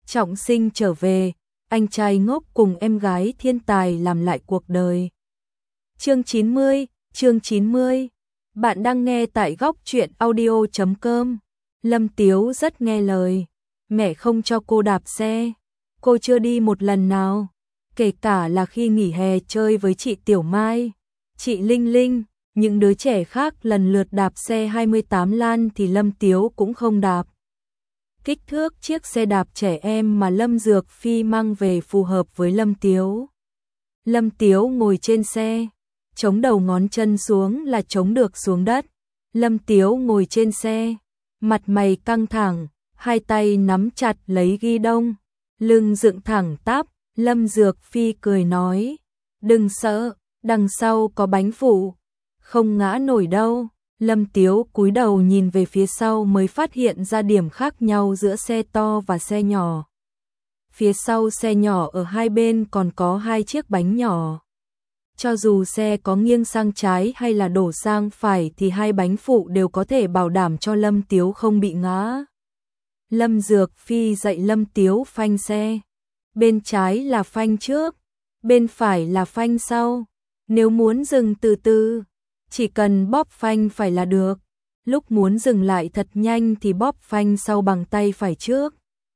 trọng sinh trở về, anh trai ngốc cùng em gái thiên tài làm lại cuộc đời. Chương 90. Bạn đang nghe tại góc truyện audio.com. Lâm Tiếu rất nghe lời. Mẹ không cho cô đạp xe. Cô chưa đi một lần nào. Kể cả là khi nghỉ hè chơi với chị Tiểu Mai, chị Linh Linh, những đứa trẻ khác lần lượt đạp xe 28 lan thì Lâm Tiếu cũng không đạp. Kích thước chiếc xe đạp trẻ em mà Lâm Dược Phi mang về phù hợp với Lâm Tiếu. Lâm Tiếu ngồi trên xe, chống đầu ngón chân xuống là chống được xuống đất. Lâm Tiếu ngồi trên xe, mặt mày căng thẳng, hai tay nắm chặt lấy ghi đông, lưng dựng thẳng tắp. Lâm Dược Phi cười nói, đừng sợ, đằng sau có bánh phụ, không ngã nổi đâu. Lâm Tiếu cúi đầu nhìn về phía sau mới phát hiện ra điểm khác nhau giữa xe to và xe nhỏ. Phía sau xe nhỏ ở hai bên còn có hai chiếc bánh nhỏ. Cho dù xe có nghiêng sang trái hay là đổ sang phải thì hai bánh phụ đều có thể bảo đảm cho Lâm Tiếu không bị ngã. Lâm Dược Phi dạy Lâm Tiếu phanh xe. Bên trái là phanh trước, bên phải là phanh sau. Nếu muốn dừng từ từ, chỉ cần bóp phanh phải là được. Lúc muốn dừng lại thật nhanh thì bóp phanh sau bằng tay phải trước.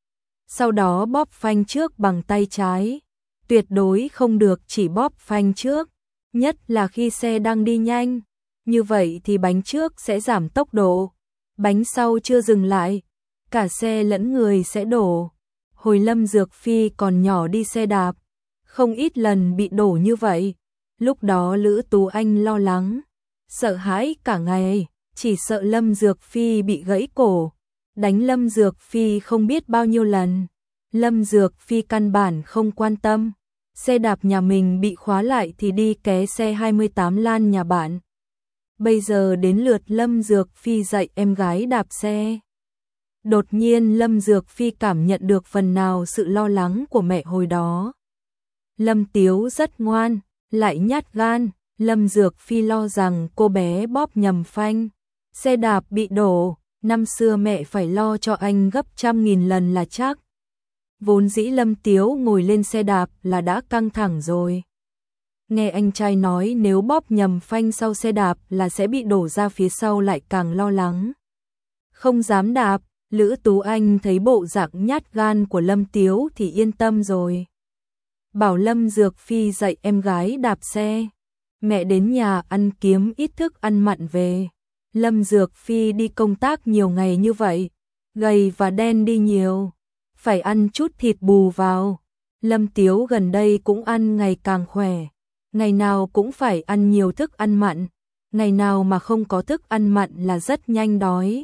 Sau đó bóp phanh trước bằng tay trái. Tuyệt đối không được chỉ bóp phanh trước, nhất là khi xe đang đi nhanh. Như vậy thì bánh trước sẽ giảm tốc độ, bánh sau chưa dừng lại, cả xe lẫn người sẽ đổ. Hồi Lâm Dược Phi còn nhỏ đi xe đạp, không ít lần bị đổ như vậy. Lúc đó Lữ Tú Anh lo lắng, sợ hãi cả ngày, chỉ sợ Lâm Dược Phi bị gãy cổ, đánh Lâm Dược Phi không biết bao nhiêu lần. Lâm Dược Phi căn bản không quan tâm, xe đạp nhà mình bị khóa lại thì đi ké xe 28 lan nhà bạn. Bây giờ đến lượt Lâm Dược Phi dạy em gái đạp xe. Đột nhiên Lâm Dược Phi cảm nhận được phần nào sự lo lắng của mẹ hồi đó. Lâm Tiếu rất ngoan, lại nhát gan. Lâm Dược Phi lo rằng cô bé bóp nhầm phanh, xe đạp bị đổ. Năm xưa mẹ phải lo cho anh gấp 100.000 lần là chắc. Vốn dĩ Lâm Tiếu ngồi lên xe đạp là đã căng thẳng rồi. Nghe anh trai nói nếu bóp nhầm phanh sau xe đạp là sẽ bị đổ ra phía sau lại càng lo lắng. Không dám đạp. Lữ Tú Anh thấy bộ dạng nhát gan của Lâm Tiếu thì yên tâm rồi. Bảo Lâm Dược Phi dạy em gái đạp xe. Mẹ đến nhà ăn kiếm ít thức ăn mặn về. Lâm Dược Phi đi công tác nhiều ngày như vậy, gầy và đen đi nhiều, phải ăn chút thịt bù vào. Lâm Tiếu gần đây cũng ăn ngày càng khỏe, ngày nào cũng phải ăn nhiều thức ăn mặn, ngày nào mà không có thức ăn mặn là rất nhanh đói.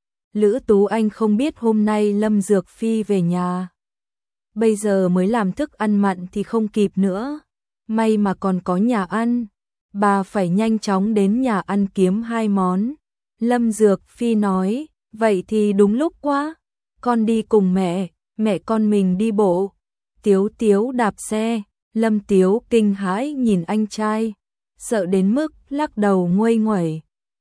Lữ Tú Anh không biết hôm nay Lâm Dược Phi về nhà. Bây giờ mới làm thức ăn mặn thì không kịp nữa. May mà còn có nhà ăn. Bà phải nhanh chóng đến nhà ăn kiếm 2 món. Lâm Dược Phi nói, vậy thì đúng lúc quá. Con đi cùng mẹ con mình đi bộ. Tiếu Tiếu đạp xe. Lâm Tiếu kinh hãi nhìn anh trai, sợ đến mức lắc đầu nguây nguẩy.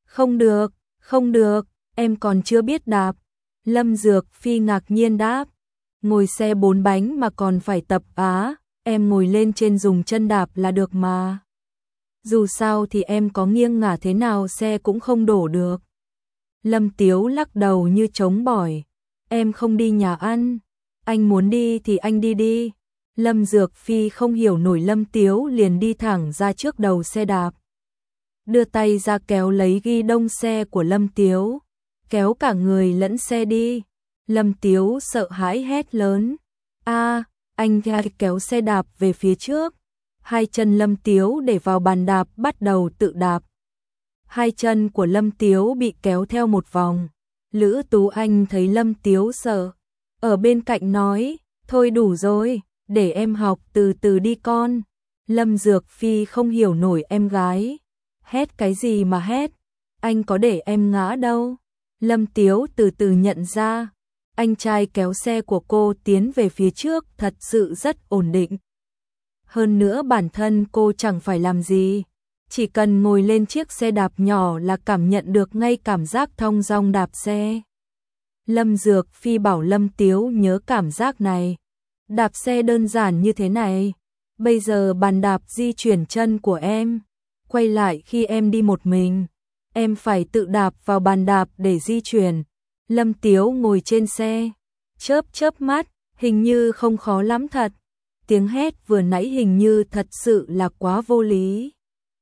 Không được. Em còn chưa biết đạp. Lâm Dược Phi ngạc nhiên đáp. Ngồi xe 4 bánh mà còn phải tập á, em ngồi lên trên dùng chân đạp là được mà. Dù sao thì em có nghiêng ngả thế nào xe cũng không đổ được. Lâm Tiếu lắc đầu như trống bỏi. Em không đi nhà ăn. Anh muốn đi thì anh đi. Lâm Dược Phi không hiểu nổi Lâm Tiếu liền đi thẳng ra trước đầu xe đạp. Đưa tay ra kéo lấy ghi đông xe của Lâm Tiếu. Kéo cả người lẫn xe đi. Lâm Tiếu sợ hãi hét lớn. Anh kéo xe đạp về phía trước. Hai chân Lâm Tiếu để vào bàn đạp bắt đầu tự đạp. Hai chân của Lâm Tiếu bị kéo theo một vòng. Lữ Tú Anh thấy Lâm Tiếu sợ, ở bên cạnh nói, thôi đủ rồi, để em học từ từ đi con. Lâm Dược Phi không hiểu nổi em gái. Hét cái gì mà hét, anh có để em ngã đâu. Lâm Tiếu từ từ nhận ra, anh trai kéo xe của cô tiến về phía trước thật sự rất ổn định. Hơn nữa bản thân cô chẳng phải làm gì, chỉ cần ngồi lên chiếc xe đạp nhỏ là cảm nhận được ngay cảm giác thong dong đạp xe. Lâm Dược Phi bảo Lâm Tiếu nhớ cảm giác này. Đạp xe đơn giản như thế này. Bây giờ bàn đạp di chuyển chân của em. Quay lại khi em đi một mình. Em phải tự đạp vào bàn đạp để di chuyển. Lâm Tiếu ngồi trên xe. Chớp mắt, hình như không khó lắm thật. Tiếng hét vừa nãy hình như thật sự là quá vô lý.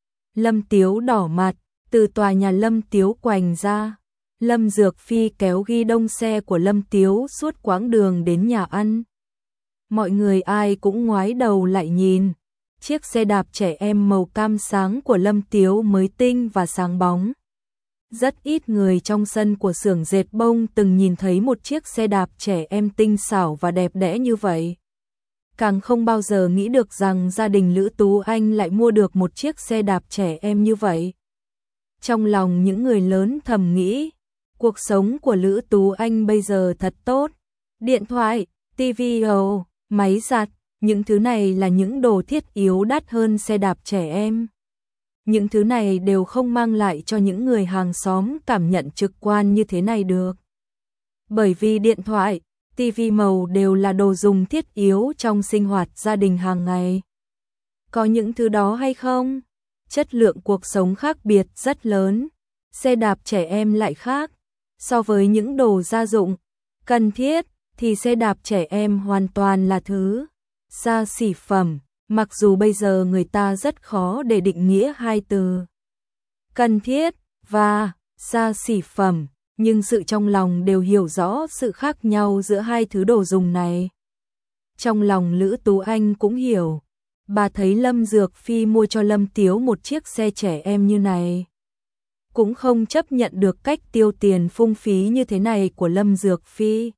Lâm Tiếu đỏ mặt, từ tòa nhà Lâm Tiếu quành ra. Lâm Dược Phi kéo ghi đông xe của Lâm Tiếu suốt quãng đường đến nhà ăn. Mọi người ai cũng ngoái đầu lại nhìn. Chiếc xe đạp trẻ em màu cam sáng của Lâm Tiếu mới tinh và sáng bóng. Rất ít người trong sân của xưởng dệt bông từng nhìn thấy một chiếc xe đạp trẻ em tinh xảo và đẹp đẽ như vậy. Càng không bao giờ nghĩ được rằng gia đình Lữ Tú Anh lại mua được một chiếc xe đạp trẻ em như vậy. Trong lòng những người lớn thầm nghĩ, cuộc sống của Lữ Tú Anh bây giờ thật tốt. Điện thoại, tivi, máy giặt, những thứ này là những đồ thiết yếu đắt hơn xe đạp trẻ em. Những thứ này đều không mang lại cho những người hàng xóm cảm nhận trực quan như thế này được. Bởi vì điện thoại, tivi màu đều là đồ dùng thiết yếu trong sinh hoạt gia đình hàng ngày. Có những thứ đó hay không? Chất lượng cuộc sống khác biệt rất lớn. Xe đạp trẻ em lại khác. So với những đồ gia dụng cần thiết thì xe đạp trẻ em hoàn toàn là thứ xa xỉ phẩm. Mặc dù bây giờ người ta rất khó để định nghĩa hai từ cần thiết và xa xỉ phẩm, nhưng sự trong lòng đều hiểu rõ sự khác nhau giữa hai thứ đồ dùng này. Trong lòng Lữ Tú Anh cũng hiểu, bà thấy Lâm Dược Phi mua cho Lâm Tiếu một chiếc xe trẻ em như này. Cũng không chấp nhận được cách tiêu tiền phung phí như thế này của Lâm Dược Phi.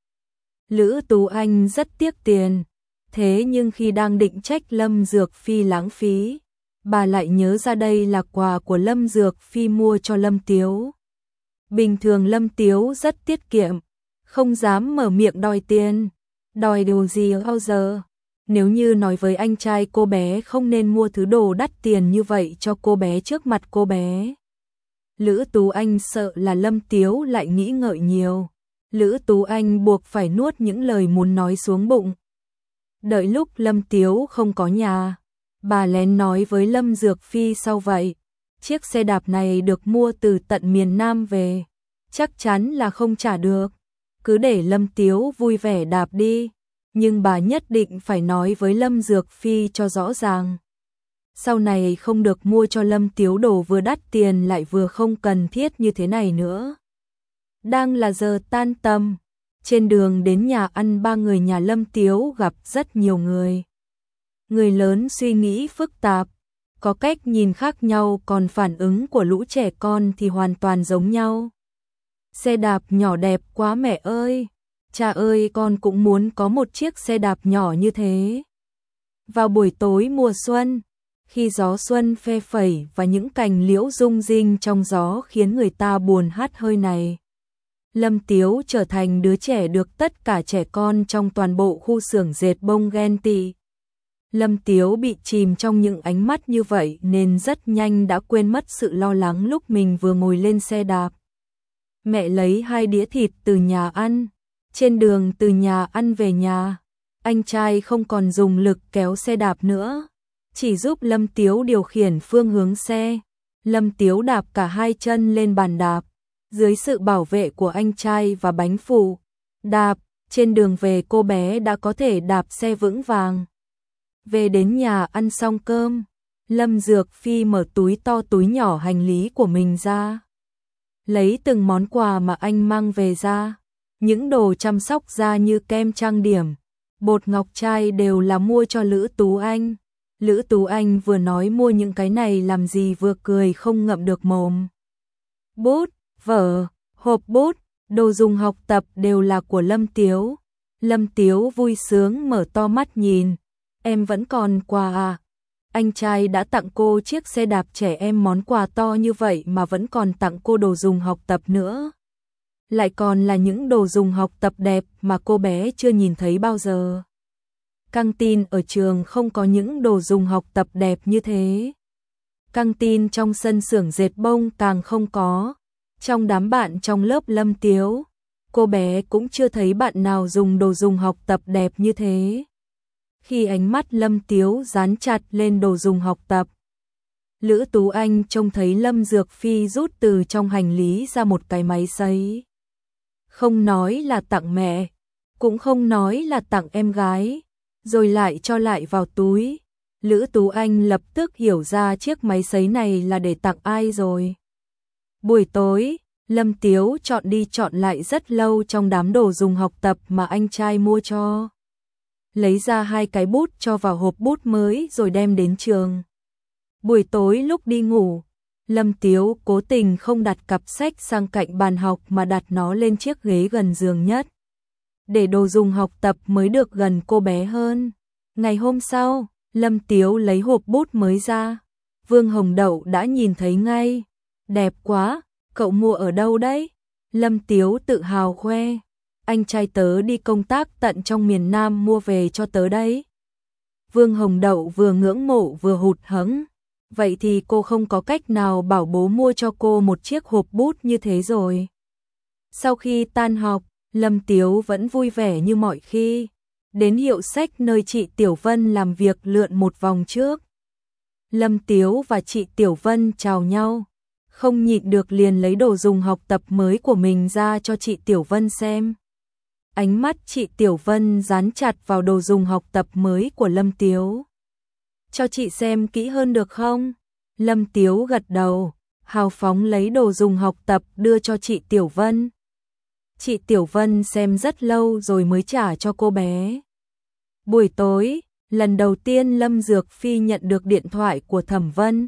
Lữ Tú Anh rất tiếc tiền. Thế nhưng khi đang định trách Lâm Dược Phi lãng phí, bà lại nhớ ra đây là quà của Lâm Dược Phi mua cho Lâm Tiếu. Bình thường Lâm Tiếu rất tiết kiệm, không dám mở miệng đòi tiền. Đòi điều gì bao giờ? Nếu như nói với anh trai cô bé không nên mua thứ đồ đắt tiền như vậy cho cô bé trước mặt cô bé. Lữ Tú Anh sợ là Lâm Tiếu lại nghĩ ngợi nhiều. Lữ Tú Anh buộc phải nuốt những lời muốn nói xuống bụng. Đợi lúc Lâm Tiếu không có nhà, bà lén nói với Lâm Dược Phi sau vậy. Chiếc xe đạp này được mua từ tận miền Nam về, chắc chắn là không trả được. Cứ để Lâm Tiếu vui vẻ đạp đi, nhưng bà nhất định phải nói với Lâm Dược Phi cho rõ ràng. Sau này không được mua cho Lâm Tiếu đồ vừa đắt tiền lại vừa không cần thiết như thế này nữa. Đang là giờ tan tầm. Trên đường đến nhà ăn ba người nhà Lâm Tiếu gặp rất nhiều người. Người lớn suy nghĩ phức tạp, có cách nhìn khác nhau, còn phản ứng của lũ trẻ con thì hoàn toàn giống nhau. Xe đạp nhỏ đẹp quá mẹ ơi, cha ơi con cũng muốn có một chiếc xe đạp nhỏ như thế. Vào buổi tối mùa xuân, khi gió xuân phe phẩy và những cành liễu rung rinh trong gió khiến người ta buồn hắt hơi này. Lâm Tiếu trở thành đứa trẻ được tất cả trẻ con trong toàn bộ khu xưởng dệt bông ghen tị. Lâm Tiếu bị chìm trong những ánh mắt như vậy nên rất nhanh đã quên mất sự lo lắng lúc mình vừa ngồi lên xe đạp. Mẹ lấy 2 đĩa thịt từ nhà ăn. Trên đường từ nhà ăn về nhà, anh trai không còn dùng lực kéo xe đạp nữa, chỉ giúp Lâm Tiếu điều khiển phương hướng xe. Lâm Tiếu đạp cả 2 chân lên bàn đạp, dưới sự bảo vệ của anh trai và bánh phụ. Đạp, trên đường về cô bé đã có thể đạp xe vững vàng. Về đến nhà ăn xong cơm, Lâm Dược Phi mở túi to túi nhỏ hành lý của mình ra. Lấy từng món quà mà anh mang về ra. Những đồ chăm sóc da như kem trang điểm, bột ngọc trai đều là mua cho Lữ Tú Anh. Lữ Tú Anh vừa nói mua những cái này làm gì vừa cười không ngậm được mồm. Bút, vở, hộp bút, đồ dùng học tập đều là của Lâm Tiếu. Lâm Tiếu vui sướng mở to mắt nhìn. Em vẫn còn quà à? Anh trai đã tặng cô chiếc xe đạp trẻ em, món quà to như vậy mà vẫn còn tặng cô đồ dùng học tập nữa. Lại còn là những đồ dùng học tập đẹp mà cô bé chưa nhìn thấy bao giờ. Căng tin ở trường không có những đồ dùng học tập đẹp như thế. Căng tin trong sân xưởng dệt bông càng không có. Trong đám bạn trong lớp Lâm Tiếu, cô bé cũng chưa thấy bạn nào dùng đồ dùng học tập đẹp như thế. Khi ánh mắt Lâm Tiếu dán chặt lên đồ dùng học tập, Lữ Tú Anh trông thấy Lâm Dược Phi rút từ trong hành lý ra một cái máy sấy. Không nói là tặng mẹ, cũng không nói là tặng em gái, rồi lại cho lại vào túi. Lữ Tú Anh lập tức hiểu ra chiếc máy sấy này là để tặng ai rồi. Buổi tối, Lâm Tiếu chọn đi chọn lại rất lâu trong đám đồ dùng học tập mà anh trai mua cho. Lấy ra 2 cái bút cho vào hộp bút mới rồi đem đến trường. Buổi tối lúc đi ngủ, Lâm Tiếu cố tình không đặt cặp sách sang cạnh bàn học mà đặt nó lên chiếc ghế gần giường nhất, để đồ dùng học tập mới được gần cô bé hơn. Ngày hôm sau, Lâm Tiếu lấy hộp bút mới ra. Vương Hồng Đậu đã nhìn thấy ngay. Đẹp quá, cậu mua ở đâu đấy? Lâm Tiếu tự hào khoe. Anh trai tớ đi công tác tận trong miền Nam mua về cho tớ đấy. Vương Hồng Đậu vừa ngưỡng mộ vừa hụt hẫng. Vậy thì cô không có cách nào bảo bố mua cho cô một chiếc hộp bút như thế rồi. Sau khi tan học, Lâm Tiếu vẫn vui vẻ như mọi khi. Đến hiệu sách nơi chị Tiểu Vân làm việc lượn một vòng trước. Lâm Tiếu và chị Tiểu Vân chào nhau. Không nhịn được liền lấy đồ dùng học tập mới của mình ra cho chị Tiểu Vân xem. Ánh mắt chị Tiểu Vân dán chặt vào đồ dùng học tập mới của Lâm Tiếu. Cho chị xem kỹ hơn được không? Lâm Tiếu gật đầu, hào phóng lấy đồ dùng học tập đưa cho chị Tiểu Vân. Chị Tiểu Vân xem rất lâu rồi mới trả cho cô bé. Buổi tối, lần đầu tiên Lâm Dược Phi nhận được điện thoại của Thẩm Vân.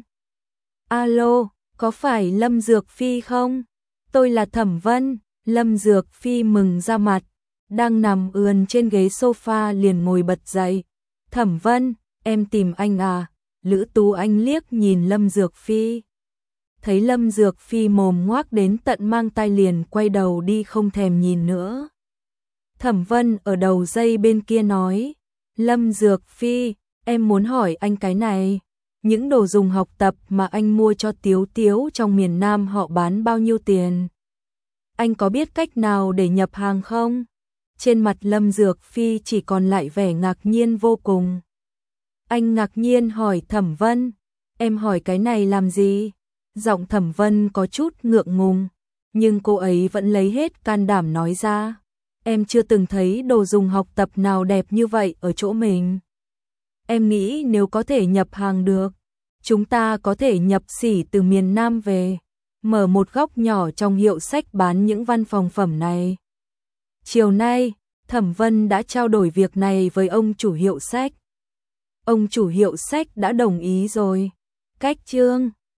Alo, có phải Lâm Dược Phi không? Tôi là Thẩm Vân. Lâm Dược Phi mừng ra mặt, đang nằm ườn trên ghế sofa liền ngồi bật dậy. Thẩm Vân, em tìm anh à? Lữ Tú Anh liếc nhìn Lâm Dược Phi. Thấy Lâm Dược Phi mồm ngoác đến tận mang tai liền quay đầu đi không thèm nhìn nữa. Thẩm Vân ở đầu dây bên kia nói, Lâm Dược Phi, em muốn hỏi anh cái này. Những đồ dùng học tập mà anh mua cho Tiếu Tiếu trong miền Nam họ bán bao nhiêu tiền? Anh có biết cách nào để nhập hàng không? Trên mặt Lâm Dược Phi chỉ còn lại vẻ ngạc nhiên vô cùng. Anh ngạc nhiên hỏi Thẩm Vân, em hỏi cái này làm gì? Giọng Thẩm Vân có chút ngượng ngùng, nhưng cô ấy vẫn lấy hết can đảm nói ra. Em chưa từng thấy đồ dùng học tập nào đẹp như vậy ở chỗ mình. Em nghĩ nếu có thể nhập hàng được, chúng ta có thể nhập xỉ từ miền Nam về, mở một góc nhỏ trong hiệu sách bán những văn phòng phẩm này. Chiều nay, Thẩm Vân đã trao đổi việc này với ông chủ hiệu sách. Ông chủ hiệu sách đã đồng ý rồi. Cách chương